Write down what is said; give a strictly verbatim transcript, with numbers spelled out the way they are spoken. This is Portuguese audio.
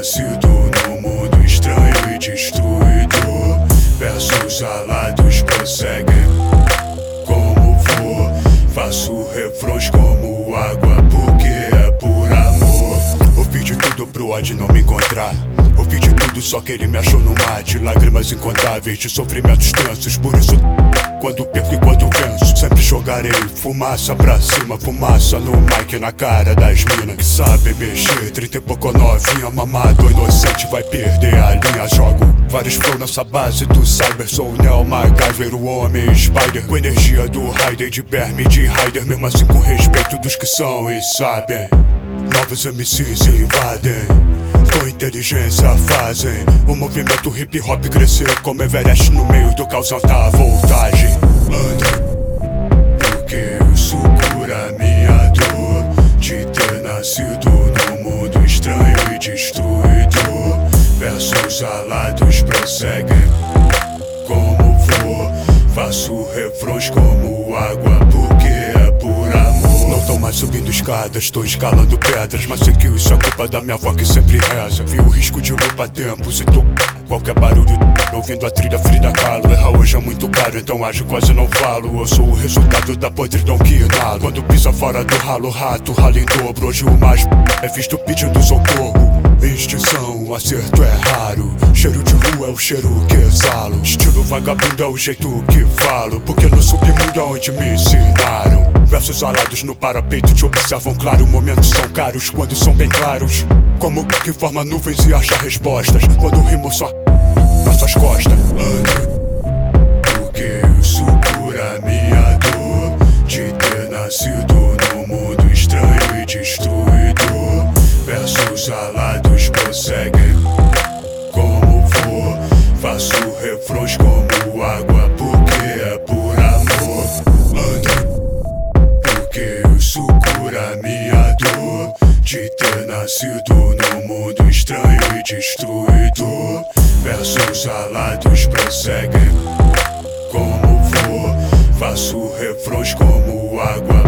nascido num mundo estranho e destruidor. Versos alados prosseguem como for. Faço refrões como água porque é por amor. Ouvi de tudo pro ódio não me encontrar. Ouvi de tudo, só que ele me achou no mar de lágrimas incontáveis, de sofrimentos tensos. Por isso, quando perco e quando venço, sempre jogarei fumaça pra cima. Fumaça no mic na cara das minas que sabem mexer. Trinta e pouco novinha, mamado, inocente, vai perder a linha. Jogo vários flow nessa base do cyber. Sou o Neo MacGyver, o homem Spider, com energia do Raider, de Berme, de Raider. Mesmo assim com respeito dos que são e sabem. Novos M Cs invadem, com inteligência fazem o movimento hip hop crescer como Everest no meio do caos alta voltagem. Ando, porque isso cura minha dor de ter nascido num mundo estranho e destruidor. Versos alados prosseguem como for. Faço refrões como água porque é por amor. Não tô mais subindo escadas, tô escalando pedras, mas sei que isso é culpa da minha avó que sempre reza. Vi o risco de lupa tempos e tô qualquer barulho ouvindo a trilha Frida Kahlo. Errar hoje é muito caro, então ajo quase não falo. Eu sou o resultado da podridão que inalo. Quando pisa fora do ralo, rato rala em dobro. Hoje o mais é visto pedindo socorro. Extinção, acerto é raro. Cheiro de rua é o cheiro que exalo. Estilo vagabundo é o jeito que falo, porque no submundo é onde me ensinaram. Versos alados no parapeito te observam claro. Momentos são caros quando são bem claros. Como que forma nuvens e acha respostas quando rimo só nas suas costas. Ando, porque isso cura minha dor de ter nascido num mundo estranho e destruidor. Versos alados prosseguem como for. Faço refrões como água porque é por amor. Ando, porque isso cura minha dor de ter nascido num mundo estranho e destruidor. Versos alados prosseguem como for. Faço refrões como água